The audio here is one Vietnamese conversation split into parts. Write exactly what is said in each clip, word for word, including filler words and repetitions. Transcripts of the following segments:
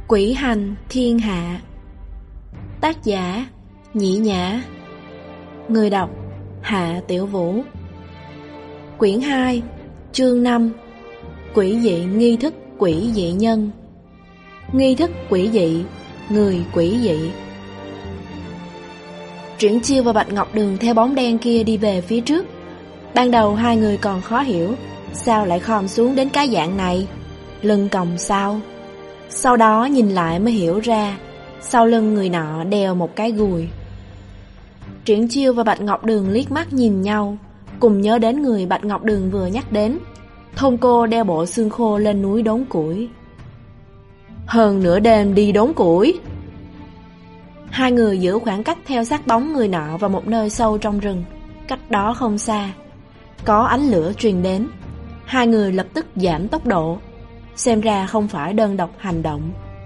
Quỷ hành thiên hạ. Tác giả Nhĩ Nhã. Người đọc Hạ Tiểu Vũ. Quyển hai, chương năm. Quỷ dị nghi thức quỷ dị nhân. Nghi thức quỷ dị, người quỷ dị. Triển Chiêu và Bạch Ngọc Đường theo bóng đen kia đi về phía trước. Ban đầu hai người còn khó hiểu, sao lại khom xuống đến cái dạng này, lưng còng sao. Sau đó nhìn lại mới hiểu ra, sau lưng người nọ đeo một cái gùi. Triển Chiêu và Bạch Ngọc Đường liếc mắt nhìn nhau, cùng nhớ đến người Bạch Ngọc Đường vừa nhắc đến, thôn cô đeo bộ xương khô lên núi đốn củi. Hơn nửa đêm đi đốn củi. Hai người giữ khoảng cách theo sát bóng người nọ vào một nơi sâu trong rừng, cách đó không xa. Có ánh lửa truyền đến, hai người lập tức giảm tốc độ. Xem ra không phải đơn độc hành động.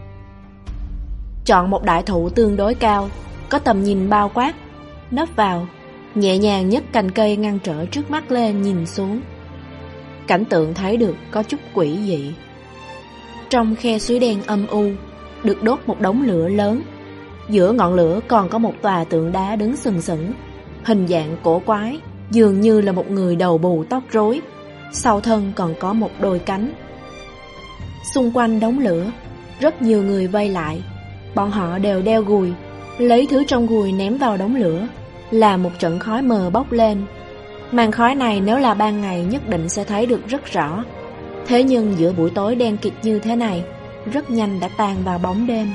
Chọn một đại thụ tương đối cao, có tầm nhìn bao quát, nấp vào, nhẹ nhàng nhấc cành cây ngăn trở trước mắt lên nhìn xuống. Cảnh tượng thấy được có chút quỷ dị. Trong khe suối đen âm u, được đốt một đống lửa lớn. Giữa ngọn lửa còn có một tòa tượng đá đứng sừng sững, hình dạng cổ quái, dường như là một người đầu bù tóc rối, sau thân còn có một đôi cánh. Xung quanh đống lửa, rất nhiều người vây lại. Bọn họ đều đeo gùi, lấy thứ trong gùi ném vào đống lửa, là một trận khói mờ bốc lên. Màn khói này nếu là ban ngày nhất định sẽ thấy được rất rõ. Thế nhưng giữa buổi tối đen kịt như thế này, rất nhanh đã tan vào bóng đêm.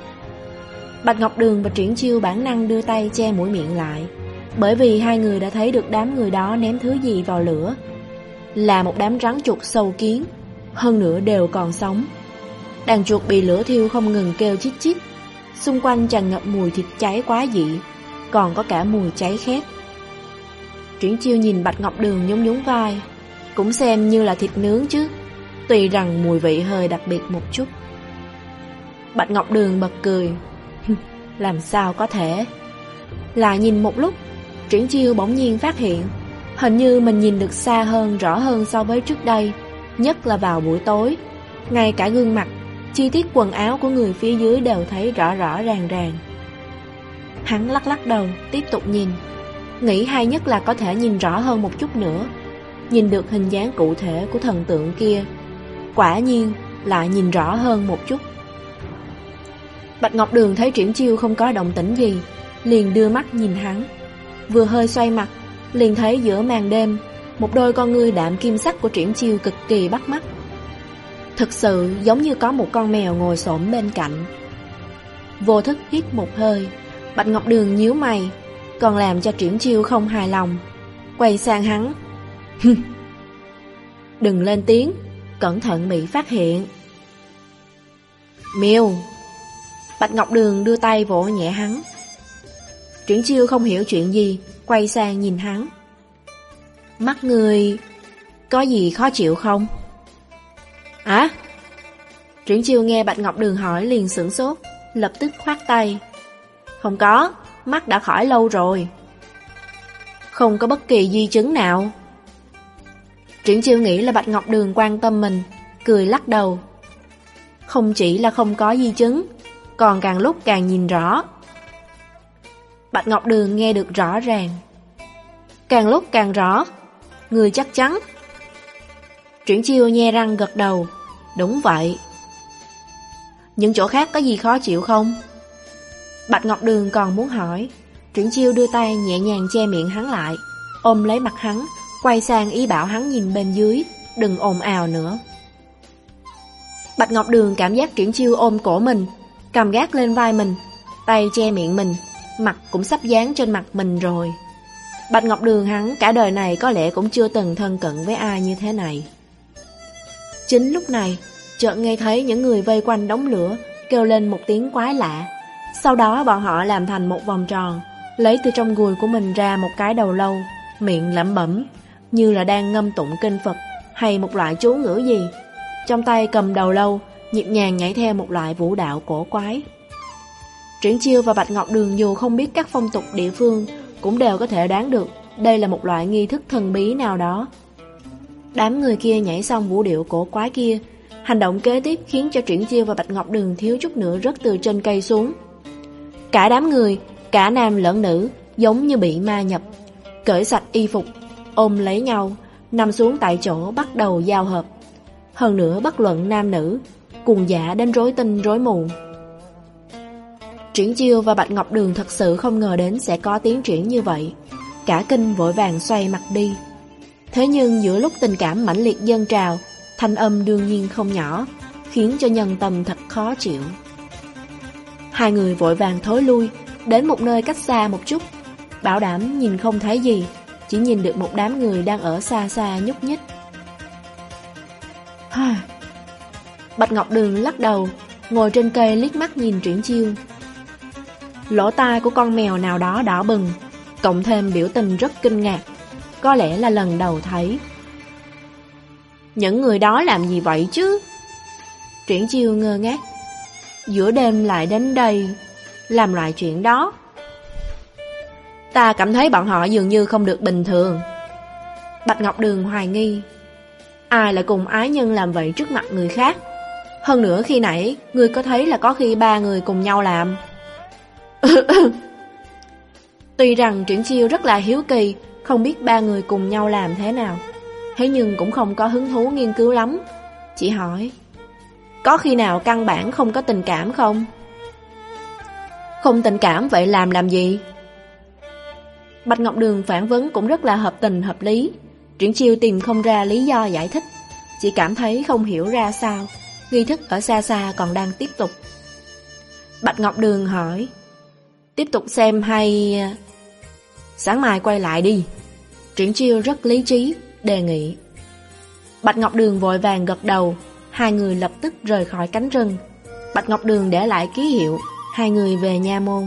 Bạch Ngọc Đường và Triển Chiêu bản năng đưa tay che mũi miệng lại, bởi vì hai người đã thấy được đám người đó ném thứ gì vào lửa. Là một đám rắn chuột sâu kiến, hơn nữa đều còn sống. Đàn chuột bị lửa thiêu không ngừng kêu chít chít. Xung quanh tràn ngập mùi thịt cháy quá dị, còn có cả mùi cháy khét. Triển Chiêu nhìn Bạch Ngọc Đường nhún nhún vai, cũng xem như là thịt nướng chứ, tuy rằng mùi vị hơi đặc biệt một chút. Bạch Ngọc Đường bật cười. Làm sao có thể. Lại nhìn một lúc, Triển Chiêu bỗng nhiên phát hiện, hình như mình nhìn được xa hơn, rõ hơn so với trước đây, nhất là vào buổi tối. Ngay cả gương mặt, chi tiết quần áo của người phía dưới đều thấy rõ rõ ràng ràng. Hắn lắc lắc đầu, tiếp tục nhìn, nghĩ hay nhất là có thể nhìn rõ hơn một chút nữa, nhìn được hình dáng cụ thể của thần tượng kia. Quả nhiên lại nhìn rõ hơn một chút. Bạch Ngọc Đường thấy Triển Chiêu không có động tĩnh gì, liền đưa mắt nhìn hắn. Vừa hơi xoay mặt, liền thấy giữa màn đêm, một đôi con ngươi đạm kim sắc của Triển Chiêu cực kỳ bắt mắt. Thực sự giống như có một con mèo ngồi xổm bên cạnh. Vô thức hít một hơi, Bạch Ngọc Đường nhíu mày, còn làm cho Triển Chiêu không hài lòng. Quay sang hắn. Đừng lên tiếng, cẩn thận bị phát hiện. Miêu. Bạch Ngọc Đường đưa tay vỗ nhẹ hắn. Triển Chiêu không hiểu chuyện gì, quay sang nhìn hắn. Mắt người có gì khó chịu không? Hả? Triển Chiêu nghe Bạch Ngọc Đường hỏi liền sửng sốt, lập tức khoát tay. Không có, mắt đã khỏi lâu rồi. Không có bất kỳ di chứng nào. Triển Chiêu nghĩ là Bạch Ngọc Đường quan tâm mình, cười lắc đầu. Không chỉ là không có di chứng, còn càng lúc càng nhìn rõ. Bạch Ngọc Đường nghe được rõ ràng. Càng lúc càng rõ. Người chắc chắn. Triển Chiêu nhe răng gật đầu. Đúng vậy. Những chỗ khác có gì khó chịu không? Bạch Ngọc Đường còn muốn hỏi. Triển Chiêu đưa tay nhẹ nhàng che miệng hắn lại, ôm lấy mặt hắn, quay sang ý bảo hắn nhìn bên dưới, đừng ồn ào nữa. Bạch Ngọc Đường cảm giác Triển Chiêu ôm cổ mình, cầm gác lên vai mình, tay che miệng mình, mặt cũng sắp dán trên mặt mình rồi. Bạch Ngọc Đường hắn cả đời này có lẽ cũng chưa từng thân cận với ai như thế này. Chính lúc này, chợt nghe thấy những người vây quanh đống lửa kêu lên một tiếng quái lạ. Sau đó bọn họ làm thành một vòng tròn, lấy từ trong gùi của mình ra một cái đầu lâu, miệng lẩm bẩm, như là đang ngâm tụng kinh Phật hay một loại chú ngữ gì. Trong tay cầm đầu lâu, nhịp nhàng nhảy theo một loại vũ đạo cổ quái. Triển Chiêu và Bạch Ngọc Đường dù không biết các phong tục địa phương, cũng đều có thể đoán được đây là một loại nghi thức thần bí nào đó. Đám người kia nhảy xong vũ điệu cổ quái kia, Hành động kế tiếp khiến cho Triển Chiêu và Bạch Ngọc Đường thiếu chút nữa rớt từ trên cây xuống. Cả đám người, cả nam lẫn nữ, giống như bị ma nhập, cởi sạch y phục, ôm lấy nhau, nằm xuống tại chỗ bắt đầu giao hợp. Hơn nữa bất luận nam nữ, cuồng dã đến rối tinh rối mù. Triển Chiêu và Bạch Ngọc Đường thật sự không ngờ đến sẽ có tiến triển như vậy. Cả kinh vội vàng xoay mặt đi. Thế nhưng giữa lúc tình cảm mãnh liệt dâng trào, thanh âm đương nhiên không nhỏ, khiến cho nhân tâm thật khó chịu. Hai người vội vàng thối lui, đến một nơi cách xa một chút, bảo đảm nhìn không thấy gì, chỉ nhìn được một đám người đang ở xa xa nhúc nhích. Bạch Ngọc Đường lắc đầu, ngồi trên cây liếc mắt nhìn Triển Chiêu. Lỗ tai của con mèo nào đó đỏ bừng, cộng thêm biểu tình rất kinh ngạc, có lẽ là lần đầu thấy. Những người đó làm gì vậy chứ? Triển Chiêu ngơ ngác. Giữa đêm lại đến đây làm loại chuyện đó. Ta cảm thấy bọn họ dường như không được bình thường. Bạch Ngọc Đường hoài nghi. Ai lại cùng ái nhân làm vậy trước mặt người khác? Hơn nữa khi nãy ngươi có thấy là có khi ba người cùng nhau làm. Tuy rằng Triển Chiêu rất là hiếu kỳ, không biết ba người cùng nhau làm thế nào, thế nhưng cũng không có hứng thú nghiên cứu lắm. Chỉ hỏi, có khi nào căn bản không có tình cảm không? Không tình cảm vậy làm làm gì? Bạch Ngọc Đường phản vấn cũng rất là hợp tình hợp lý. Triển Chiêu tìm không ra lý do giải thích, chỉ cảm thấy không hiểu ra sao. Nghi thức ở xa xa còn đang tiếp tục. Bạch Ngọc Đường hỏi, tiếp tục xem hay sáng mai quay lại đi? Triển Chiêu rất lý trí, đề nghị. Bạch Ngọc Đường vội vàng gật đầu. Hai người lập tức rời khỏi cánh rừng. Bạch Ngọc Đường để lại ký hiệu, hai người về nha môn.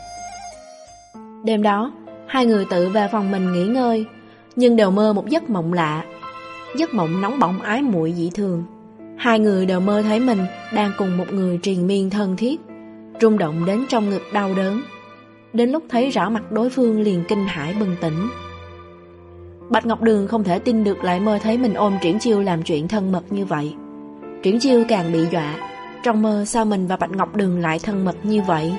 Đêm đó, hai người tự về phòng mình nghỉ ngơi, nhưng đều mơ một giấc mộng lạ. Giấc mộng nóng bỏng ái muội dị thường. Hai người đều mơ thấy mình đang cùng một người triền miên thân thiết, rung động đến trong ngực đau đớn. Đến lúc thấy rõ mặt đối phương liền kinh hãi bừng tỉnh. Bạch Ngọc Đường không thể tin được lại mơ thấy mình ôm Triển Chiêu làm chuyện thân mật như vậy. Triển Chiêu càng bị dọa, trong mơ sao mình và Bạch Ngọc Đường lại thân mật như vậy?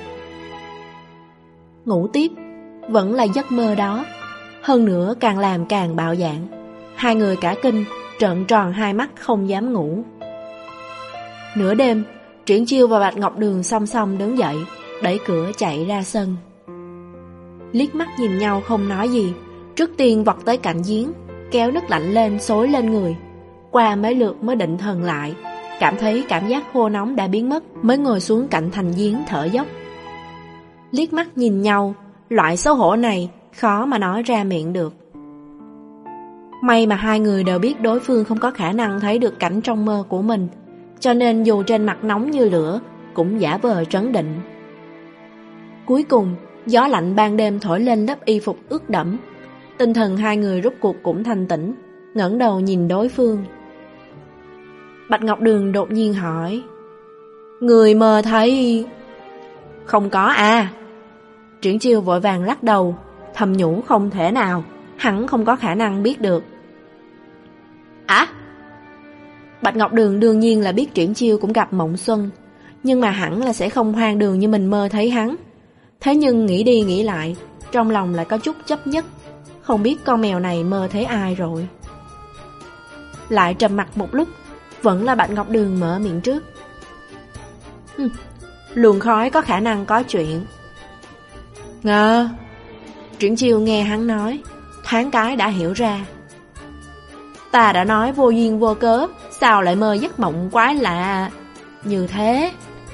Ngủ tiếp, vẫn là giấc mơ đó. Hơn nữa càng làm càng bạo dạn. Hai người cả kinh, trợn tròn hai mắt không dám ngủ. Nửa đêm, Triển Chiêu và Bạch Ngọc Đường song song đứng dậy, đẩy cửa chạy ra sân. Liếc mắt nhìn nhau không nói gì, trước tiên vọt tới cạnh giếng, kéo nước lạnh lên xối lên người. Qua mấy lượt mới định thần lại, cảm thấy cảm giác khô nóng đã biến mất, mới ngồi xuống cạnh thành giếng thở dốc. Liếc mắt nhìn nhau, loại xấu hổ này khó mà nói ra miệng được. May mà hai người đều biết đối phương không có khả năng thấy được cảnh trong mơ của mình, cho nên dù trên mặt nóng như lửa, cũng giả vờ trấn định. Cuối cùng, gió lạnh ban đêm thổi lên lớp y phục ướt đẫm. Tinh thần hai người rút cuộc cũng thanh tĩnh, ngẩng đầu nhìn đối phương. Bạch Ngọc Đường đột nhiên hỏi, người mơ thấy... Không có à? Triển Chiêu vội vàng lắc đầu, thầm nhủ không thể nào, hắn không có khả năng biết được. À? Bạch Ngọc Đường đương nhiên là biết Triển Chiêu cũng gặp mộng xuân, nhưng mà hẳn là sẽ không hoang đường như mình mơ thấy hắn. Thế nhưng nghĩ đi nghĩ lại, trong lòng lại có chút chấp nhất, không biết con mèo này mơ thấy ai rồi. Lại trầm mặt một lúc, vẫn là Bạch Ngọc Đường mở miệng trước. Hừm, luồng khói có khả năng có chuyện. Ngờ. Triển Chiêu nghe hắn nói, thoáng cái đã hiểu ra. Ta đã nói vô duyên vô cớ, sao lại mơ giấc mộng quái lạ như thế?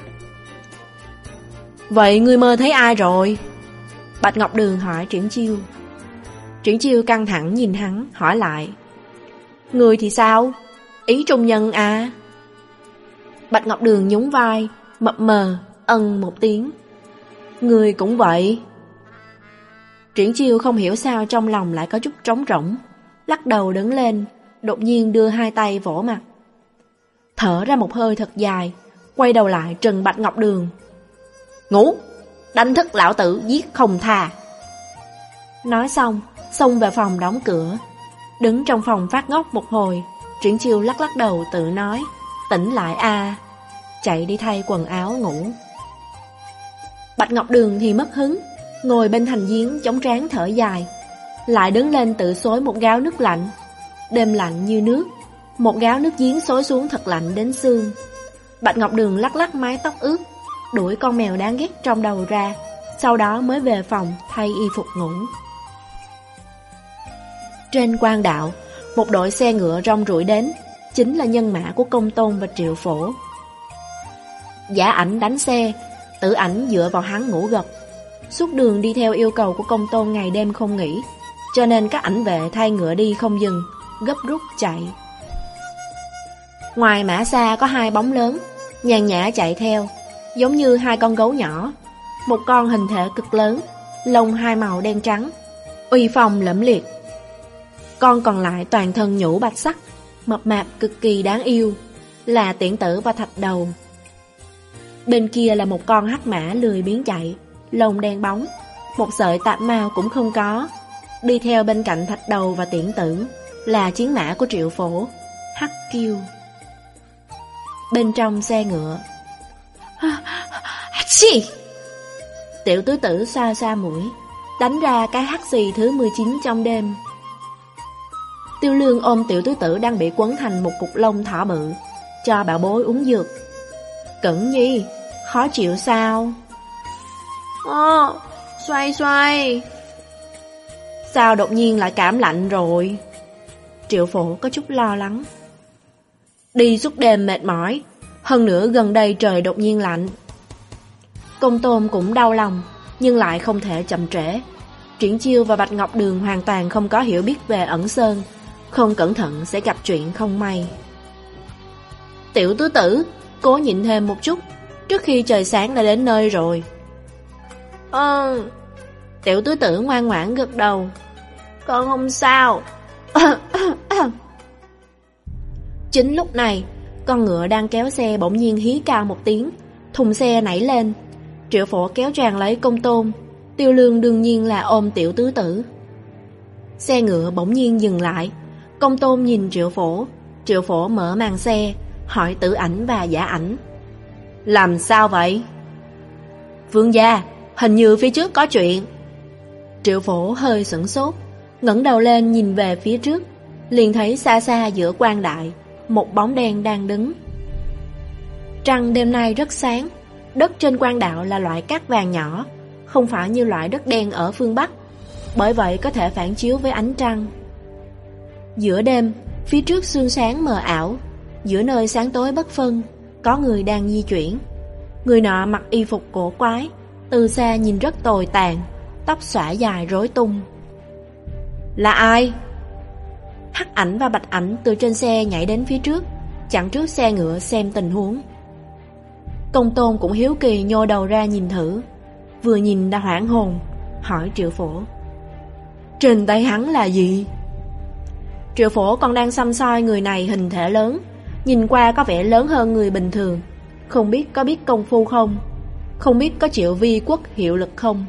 Vậy ngươi mơ thấy ai rồi? Bạch Ngọc Đường hỏi Triển Chiêu. Triển Chiêu căng thẳng nhìn hắn, hỏi lại. Ngươi thì sao? Ý trung nhân à? Bạch Ngọc Đường nhún vai, mập mờ, ân một tiếng. Ngươi cũng vậy. Triển Chiêu không hiểu sao trong lòng lại có chút trống rỗng, lắc đầu đứng lên, đột nhiên đưa hai tay vỗ mặt. Thở ra một hơi thật dài, quay đầu lại trừng Bạch Ngọc Đường. Ngủ, đánh thức lão tử giết không tha. Nói xong, xông về phòng đóng cửa. Đứng trong phòng phát ngốc một hồi, Triển Chiêu lắc lắc đầu tự nói. Tỉnh lại a, chạy đi thay quần áo ngủ. Bạch Ngọc Đường thì mất hứng, ngồi bên thành giếng chống trán thở dài, lại đứng lên tự xối một gáo nước lạnh. Đêm lạnh như nước, một gáo nước giếng xối xuống thật lạnh đến xương. Bạch Ngọc Đường lắc lắc mái tóc ướt, đuổi con mèo đáng ghét trong đầu ra, sau đó mới về phòng thay y phục ngủ. Trên quan đạo, một đội xe ngựa rong ruổi đến, chính là nhân mã của Công Tôn và Triệu Phổ. Giả Ảnh đánh xe, Tử Ảnh dựa vào hắn ngủ gật. Suốt đường đi theo yêu cầu của Công Tôn ngày đêm không nghỉ, cho nên các ảnh vệ thay ngựa đi không dừng, gấp rút chạy. Ngoài mã xa có hai bóng lớn, nhàn nhã chạy theo, giống như hai con gấu nhỏ. Một con hình thể cực lớn, lông hai màu đen trắng, uy phong lẫm liệt. Con còn lại toàn thân nhũ bạch sắc, mập mạp cực kỳ đáng yêu, là Tiễn Tử và Thạch Đầu. Bên kia là một con hắc mã lười biếng chạy, lông đen bóng, một sợi tạp mao cũng không có. Đi theo bên cạnh Thạch Đầu và Tiễn Tử là chiến mã của Triệu Phổ, Hắc Kiêu. Bên trong xe ngựa, Hắc-xì! Tiểu tứ tử xoa xoa mũi, đánh ra cái hắt xì thứ mười chín trong đêm. Tiêu Lương ôm tiểu tứ tử đang bị quấn thành một cục lông thỏ bự, cho bảo bối uống dược. Cẩn Nhi, khó chịu sao? Ồ, xoay xoay. Sao đột nhiên lại cảm lạnh rồi? Triệu Phổ có chút lo lắng. Đi suốt đêm mệt mỏi, hơn nữa gần đây trời đột nhiên lạnh. Công Tôn cũng đau lòng, nhưng lại không thể chậm trễ. Triển Chiêu và Bạch Ngọc Đường hoàn toàn không có hiểu biết về ẩn sơn, không cẩn thận sẽ gặp chuyện không may. Tiểu tứ tử, cố nhịn thêm một chút, trước khi trời sáng đã đến nơi rồi. Ờ, tiểu tứ tử ngoan ngoãn gật đầu. Con không sao. Chính lúc này, con ngựa đang kéo xe bỗng nhiên hí cao một tiếng, thùng xe nảy lên. Triệu Phổ kéo choàng lấy Công Tôn, Tiêu Lương đương nhiên là ôm tiểu tứ tử. Xe ngựa bỗng nhiên dừng lại. Công Tôn nhìn Triệu Phổ, Triệu Phổ mở màn xe, hỏi Tử Ảnh và Giả Ảnh. Làm sao vậy? Vương gia, hình như phía trước có chuyện. Triệu Phổ hơi sửng sốt, ngẩng đầu lên nhìn về phía trước, liền thấy xa xa giữa quan đại, một bóng đen đang đứng. Trăng đêm nay rất sáng, đất trên quan đạo là loại cát vàng nhỏ, không phải như loại đất đen ở phương Bắc, bởi vậy có thể phản chiếu với ánh trăng. Giữa đêm, phía trước sương sáng mờ ảo, giữa nơi sáng tối bất phân, có người đang di chuyển. Người nọ mặc y phục cổ quái, từ xa nhìn rất tồi tàn, tóc xõa dài rối tung. Là ai? Hắc Ảnh và Bạch Ảnh từ trên xe nhảy đến phía trước, chặn trước xe ngựa xem tình huống. Công Tôn cũng hiếu kỳ nhô đầu ra nhìn thử, vừa nhìn đã hoảng hồn, hỏi Triệu Phổ. Trên tay hắn là gì? Triệu Phổ còn đang xăm soi người này hình thể lớn, nhìn qua có vẻ lớn hơn người bình thường, không biết có biết công phu không, không biết có chịu vi quốc hiệu lực không.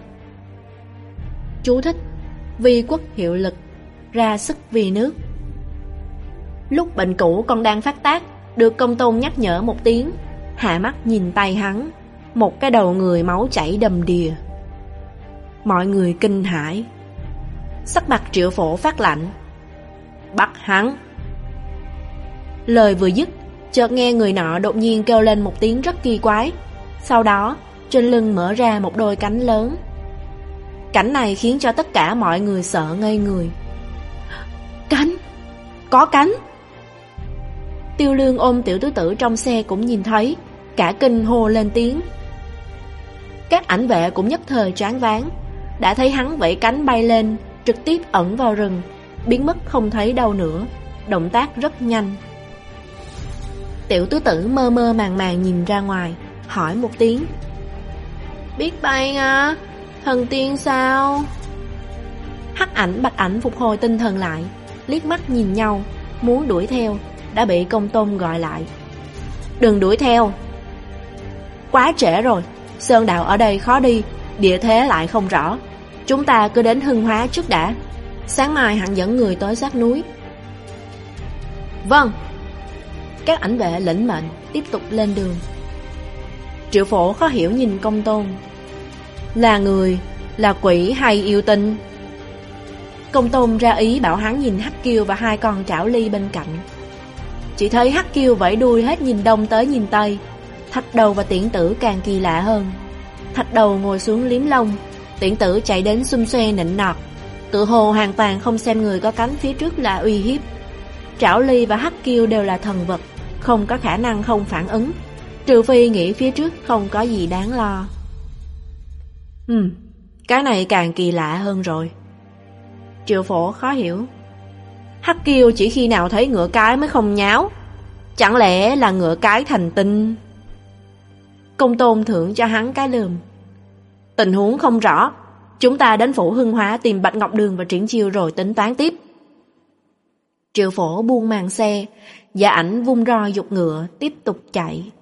Chú thích: vi quốc hiệu lực, ra sức vì nước. Lúc bệnh cũ còn đang phát tác, được Công Tôn nhắc nhở một tiếng, hạ mắt nhìn tay hắn, một cái đầu người máu chảy đầm đìa. Mọi người kinh hãi. Sắc mặt Triệu Phổ phát lạnh. Bắt hắn. Lời vừa dứt, chợt nghe người nọ đột nhiên kêu lên một tiếng rất kỳ quái. Sau đó, trên lưng mở ra một đôi cánh lớn. Cảnh này khiến cho tất cả mọi người sợ ngây người. Cánh! Có cánh! Tiêu Lương ôm tiểu tứ tử trong xe cũng nhìn thấy, cả kinh hô lên tiếng. Các ảnh vệ cũng nhất thời choáng váng, đã thấy hắn vẫy cánh bay lên, trực tiếp ẩn vào rừng, biến mất không thấy đâu nữa, động tác rất nhanh. Tiểu tứ tử mơ mơ màng màng nhìn ra ngoài, hỏi một tiếng. Biết bay à? Thần tiên sao? Hắc Ảnh Bạch Ảnh phục hồi tinh thần lại, liếc mắt nhìn nhau, muốn đuổi theo, đã bị Công Tôn gọi lại. Đừng đuổi theo. Quá trễ rồi, sơn đạo ở đây khó đi, địa thế lại không rõ. Chúng ta cứ đến Hưng Hóa trước đã, sáng mai hẳn dẫn người tới sát núi. Vâng. Các ảnh vệ lĩnh mệnh tiếp tục lên đường. Triệu Phổ khó hiểu nhìn Công Tôn. Là người, là quỷ hay yêu tinh? Công Tôn ra ý bảo hắn nhìn Hắc Kiêu và hai con trảo ly bên cạnh. Chỉ thấy Hắc Kiêu vẫy đuôi hết nhìn đông tới nhìn tây. Thạch Đầu và Tiễn Tử càng kỳ lạ hơn. Thạch Đầu ngồi xuống liếm lông, Tiễn Tử chạy đến xum xuê nịnh nọt, tự hồ hoàn toàn không xem người có cánh phía trước là uy hiếp. Trảo Ly và Hắc Kiêu đều là thần vật, không có khả năng không phản ứng, trừ phi nghĩ phía trước không có gì đáng lo. Ừm, cái này càng kỳ lạ hơn rồi. Triệu Phổ khó hiểu. Hắc Kiêu chỉ khi nào thấy ngựa cái mới không nháo, chẳng lẽ là ngựa cái thành tinh? Công Tôn thưởng cho hắn cái lườm. Tình huống không rõ, chúng ta đến phủ Hưng Hóa tìm Bạch Ngọc Đường và Triển Chiêu rồi tính toán tiếp. Triệu Phổ buông màn xe, Dạ Ảnh vung roi giục ngựa tiếp tục chạy.